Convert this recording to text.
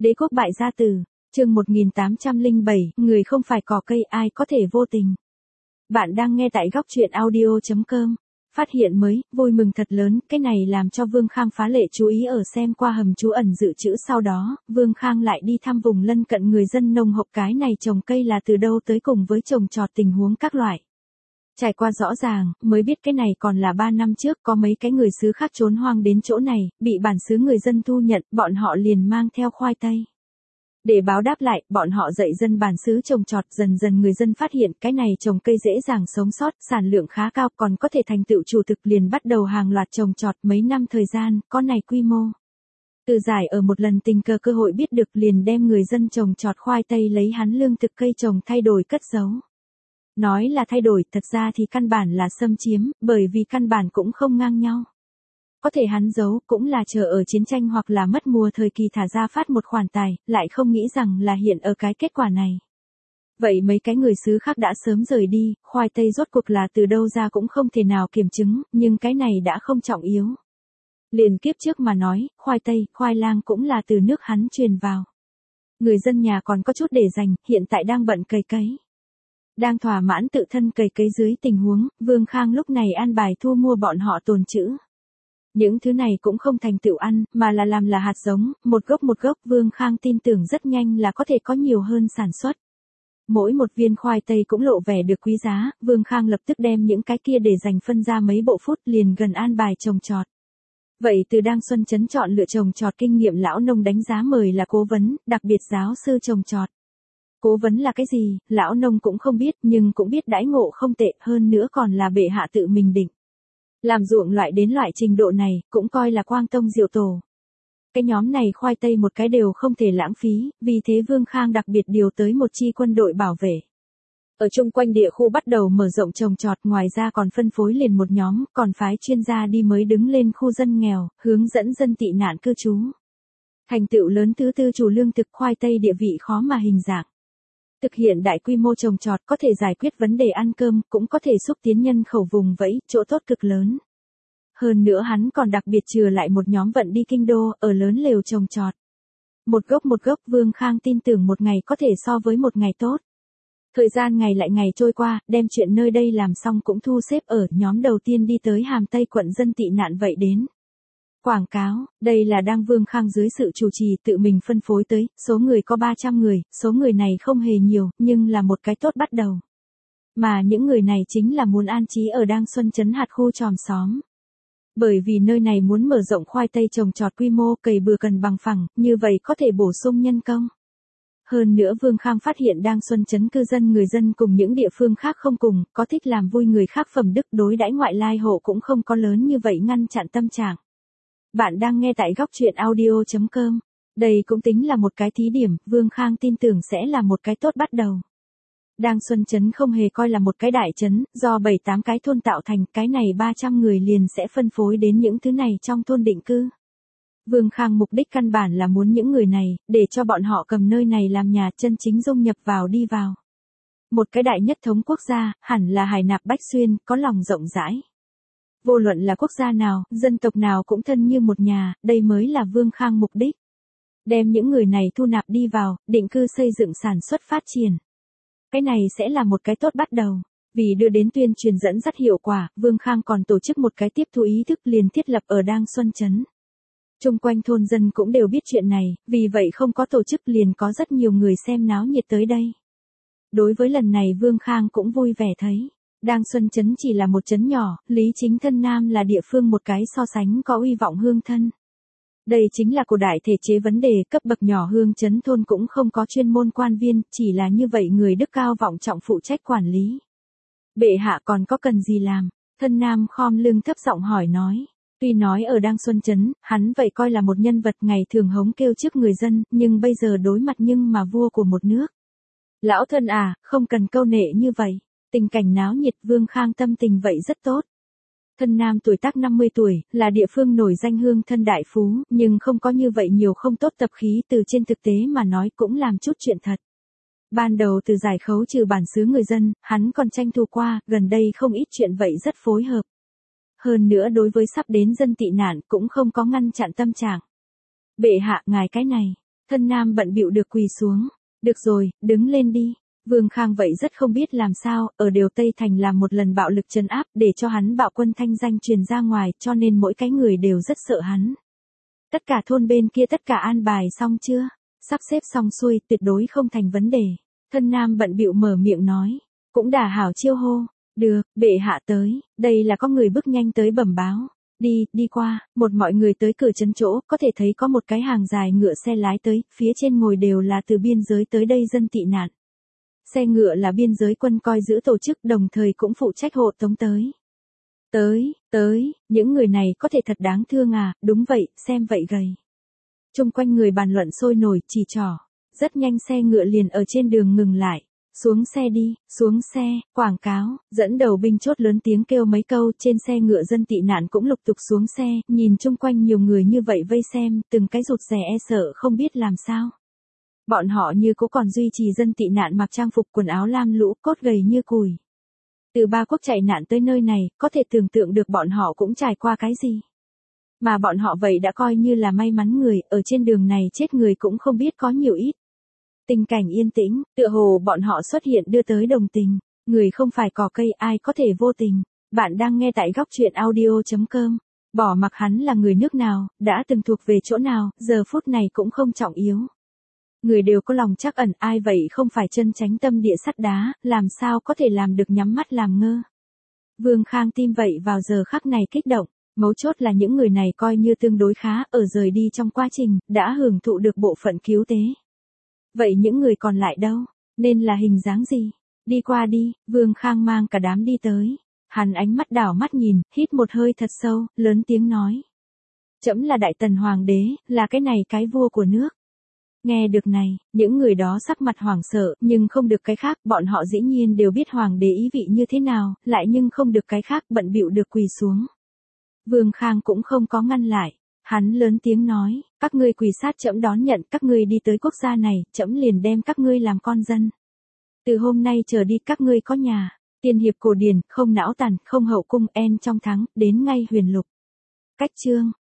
Đế quốc bại gia tử, chương 1807, người không phải cỏ cây ai có thể vô tình. Bạn đang nghe tại góc truyện audio.com. Phát hiện mới, vui mừng thật lớn, cái này làm cho Vương Khang phá lệ chú ý ở xem qua hầm trú ẩn dự trữ sau đó, Vương Khang lại đi thăm vùng lân cận người dân nông hộ cái này trồng cây là từ đâu tới cùng với trồng trọt tình huống các loại. Trải qua rõ ràng, mới biết cái này còn là 3 năm trước có mấy cái người xứ khác trốn hoang đến chỗ này, bị bản xứ người dân thu nhận, bọn họ liền mang theo khoai tây. Để báo đáp lại, bọn họ dạy dân bản xứ trồng trọt, dần dần người dân phát hiện cái này trồng cây dễ dàng sống sót, sản lượng khá cao, còn có thể thành tựu chủ thực, liền bắt đầu hàng loạt trồng trọt mấy năm thời gian, có này quy mô. Từ giải ở một lần tình cờ cơ hội biết được liền đem người dân trồng trọt khoai tây lấy hắn lương thực cây trồng thay đổi cất giấu. Nói là thay đổi, thật ra thì căn bản là xâm chiếm, bởi vì căn bản cũng không ngang nhau. Có thể hắn giấu cũng là chờ ở chiến tranh hoặc là mất mùa thời kỳ thả ra phát một khoản tài, lại không nghĩ rằng là hiện ở cái kết quả này. Vậy mấy cái người xứ khác đã sớm rời đi, khoai tây rốt cuộc là từ đâu ra cũng không thể nào kiểm chứng, nhưng cái này đã không trọng yếu. Liền kiếp trước mà nói, khoai tây, khoai lang cũng là từ nước hắn truyền vào. Người dân nhà còn có chút để dành, hiện tại đang bận cày cấy. Đang thỏa mãn tự thân cày cấy dưới tình huống, Vương Khang lúc này an bài thu mua bọn họ tồn trữ. Những thứ này cũng không thành tựu ăn, mà là làm là hạt giống, một gốc Vương Khang tin tưởng rất nhanh là có thể có nhiều hơn sản xuất. Mỗi một viên khoai tây cũng lộ vẻ được quý giá, Vương Khang lập tức đem những cái kia để dành phân ra mấy bộ phút liền gần an bài trồng trọt. Vậy từ Đang Xuân Trấn chọn lựa trồng trọt kinh nghiệm lão nông đánh giá mời là cố vấn, đặc biệt giáo sư trồng trọt. Cố vấn là cái gì, lão nông cũng không biết nhưng cũng biết đãi ngộ không tệ, hơn nữa còn là bệ hạ tự mình định. Làm ruộng loại đến loại trình độ này, cũng coi là quang tông diệu tổ. Cái nhóm này khoai tây một cái đều không thể lãng phí, vì thế Vương Khang đặc biệt điều tới một chi quân đội bảo vệ. Ở chung quanh địa khu bắt đầu mở rộng trồng trọt, ngoài ra còn phân phối liền một nhóm, còn phái chuyên gia đi mới đứng lên khu dân nghèo, hướng dẫn dân tị nạn cư trú. Thành tựu lớn thứ tư chủ lương thực khoai tây địa vị khó mà hình dạng. Thực hiện đại quy mô trồng trọt có thể giải quyết vấn đề ăn cơm, cũng có thể xúc tiến nhân khẩu vùng vẫy, chỗ tốt cực lớn. Hơn nữa hắn còn đặc biệt chừa lại một nhóm vận đi kinh đô, ở lớn lều trồng trọt. Một gốc Vương Khang tin tưởng một ngày có thể so với một ngày tốt. Thời gian ngày lại ngày trôi qua, đem chuyện nơi đây làm xong cũng thu xếp ở nhóm đầu tiên đi tới Hàm Tây quận dân tị nạn vậy đến. Quảng cáo, đây là đang Vương Khang dưới sự chủ trì tự mình phân phối tới, số người có 300 người, số người này không hề nhiều, nhưng là một cái tốt bắt đầu. Mà những người này chính là muốn an trí ở Đang Xuân Trấn hạt khu tròm xóm. Bởi vì nơi này muốn mở rộng khoai tây trồng trọt quy mô, cày bừa cần bằng phẳng, như vậy có thể bổ sung nhân công. Hơn nữa Vương Khang phát hiện Đang Xuân Trấn cư dân người dân cùng những địa phương khác không cùng, có thích làm vui người khác phẩm đức đối đãi ngoại lai hộ cũng không có lớn như vậy ngăn chặn tâm trạng. Bạn đang nghe tại góc truyện audio.com. Đây cũng tính là một cái thí điểm, Vương Khang tin tưởng sẽ là một cái tốt bắt đầu. Đang Xuân Trấn không hề coi là một cái đại trấn, do 7-8 cái thôn tạo thành, cái này 300 người liền sẽ phân phối đến những thứ này trong thôn định cư. Vương Khang mục đích căn bản là muốn những người này, để cho bọn họ cầm nơi này làm nhà chân chính dung nhập vào đi vào. Một cái đại nhất thống quốc gia, hẳn là hải nạp bách xuyên, có lòng rộng rãi. Vô luận là quốc gia nào, dân tộc nào cũng thân như một nhà, đây mới là Vương Khang mục đích. Đem những người này thu nạp đi vào, định cư xây dựng sản xuất phát triển. Cái này sẽ là một cái tốt bắt đầu. Vì đưa đến tuyên truyền dẫn dắt hiệu quả, Vương Khang còn tổ chức một cái tiếp thu ý thức liền thiết lập ở Đang Xuân Trấn. Chung quanh thôn dân cũng đều biết chuyện này, vì vậy không có tổ chức liền có rất nhiều người xem náo nhiệt tới đây. Đối với lần này Vương Khang cũng vui vẻ thấy. Đang Xuân Trấn chỉ là một trấn nhỏ, Lý Chính Thân Nam là địa phương một cái so sánh có uy vọng hương thân. Đây chính là cổ đại thể chế vấn đề cấp bậc nhỏ hương trấn thôn cũng không có chuyên môn quan viên, chỉ là như vậy người đức cao vọng trọng phụ trách quản lý. Bệ hạ còn có cần gì làm? Thân Nam khom lưng thấp giọng hỏi nói. Tuy nói ở Đang Xuân Trấn, hắn vậy coi là một nhân vật ngày thường hống kêu trước người dân, nhưng bây giờ đối mặt nhưng mà vua của một nước. Lão thân à, không cần câu nệ như vậy. Tình cảnh náo nhiệt Vương Khang tâm tình vậy rất tốt. Thân Nam tuổi tác 50 tuổi, là địa phương nổi danh hương thân đại phú, nhưng không có như vậy nhiều không tốt tập khí từ trên thực tế mà nói cũng làm chút chuyện thật. Ban đầu từ giải khấu trừ bản xứ người dân, hắn còn tranh thủ qua, gần đây không ít chuyện vậy rất phối hợp. Hơn nữa đối với sắp đến dân tị nạn cũng không có ngăn chặn tâm trạng. Bệ hạ ngài cái này, Thân nam bận bịu được quỳ xuống. Được rồi, đứng lên đi. Vương Khang vậy rất không biết làm sao, ở đều Tây Thành làm một lần bạo lực trấn áp để cho hắn bạo quân thanh danh truyền ra ngoài, cho nên mỗi cái người đều rất sợ hắn. Tất cả thôn bên kia tất cả an bài xong chưa? Sắp xếp xong xuôi, tuyệt đối không thành vấn đề. Thân nam bận bịu mở miệng nói. Cũng đả hảo chiêu hô. Được, bệ hạ tới, đây là có người bước nhanh tới bẩm báo. Đi qua, một mọi người tới cửa trấn chỗ, có thể thấy có một cái hàng dài ngựa xe lái tới, phía trên ngồi đều là từ biên giới tới đây dân tị nạn. Xe ngựa là biên giới quân coi giữ tổ chức đồng thời cũng phụ trách hộ tống tới. Tới, những người này có thể thật đáng thương à, đúng vậy, xem vậy gầy. Chung quanh người bàn luận sôi nổi, chỉ trỏ. Rất nhanh xe ngựa liền ở trên đường ngừng lại. Xuống xe đi, xuống xe, quảng cáo, dẫn đầu binh chốt lớn tiếng kêu mấy câu, trên xe ngựa dân tị nạn cũng lục tục xuống xe, nhìn chung quanh nhiều người như vậy vây xem, từng cái rụt rè e sợ không biết làm sao. Bọn họ như cũng còn duy trì dân tị nạn mặc trang phục quần áo lam lũ, cốt gầy như cùi. Từ ba quốc chạy nạn tới nơi này, có thể tưởng tượng được bọn họ cũng trải qua cái gì. Mà bọn họ vậy đã coi như là may mắn người, ở trên đường này chết người cũng không biết có nhiều ít. Tình cảnh yên tĩnh, tựa hồ bọn họ xuất hiện đưa tới đồng tình, người không phải cỏ cây ai có thể vô tình. Bạn đang nghe tại góc truyện audio.com, bỏ mặc hắn là người nước nào, đã từng thuộc về chỗ nào, giờ phút này cũng không trọng yếu. Người đều có lòng trắc ẩn, ai vậy không phải chân chánh tâm địa sắt đá, làm sao có thể làm được nhắm mắt làm ngơ. Vương Khang tim vậy vào giờ khắc này kích động, mấu chốt là những người này coi như tương đối khá, ở rời đi trong quá trình, đã hưởng thụ được bộ phận cứu tế. Vậy những người còn lại đâu, nên là hình dáng gì? Đi qua đi, Vương Khang mang cả đám đi tới. Hắn ánh mắt đảo mắt nhìn, hít một hơi thật sâu, lớn tiếng nói. Trẫm là Đại Tần Hoàng đế, là cái này cái vua của nước. Nghe được này, những người đó sắc mặt hoảng sợ, nhưng không được cái khác, bọn họ dĩ nhiên đều biết Hoàng đế ý vị như thế nào, lại nhưng không được cái khác, bận bịu được quỳ xuống. Vương Khang cũng không có ngăn lại. Hắn lớn tiếng nói, các ngươi quỳ sát trẫm đón nhận, các ngươi đi tới quốc gia này, trẫm liền đem các ngươi làm con dân. Từ hôm nay trở đi các ngươi có nhà, tiên hiệp cổ điển, không não tàn, không hậu cung en trong thắng, đến ngay huyền lục. Cách chương.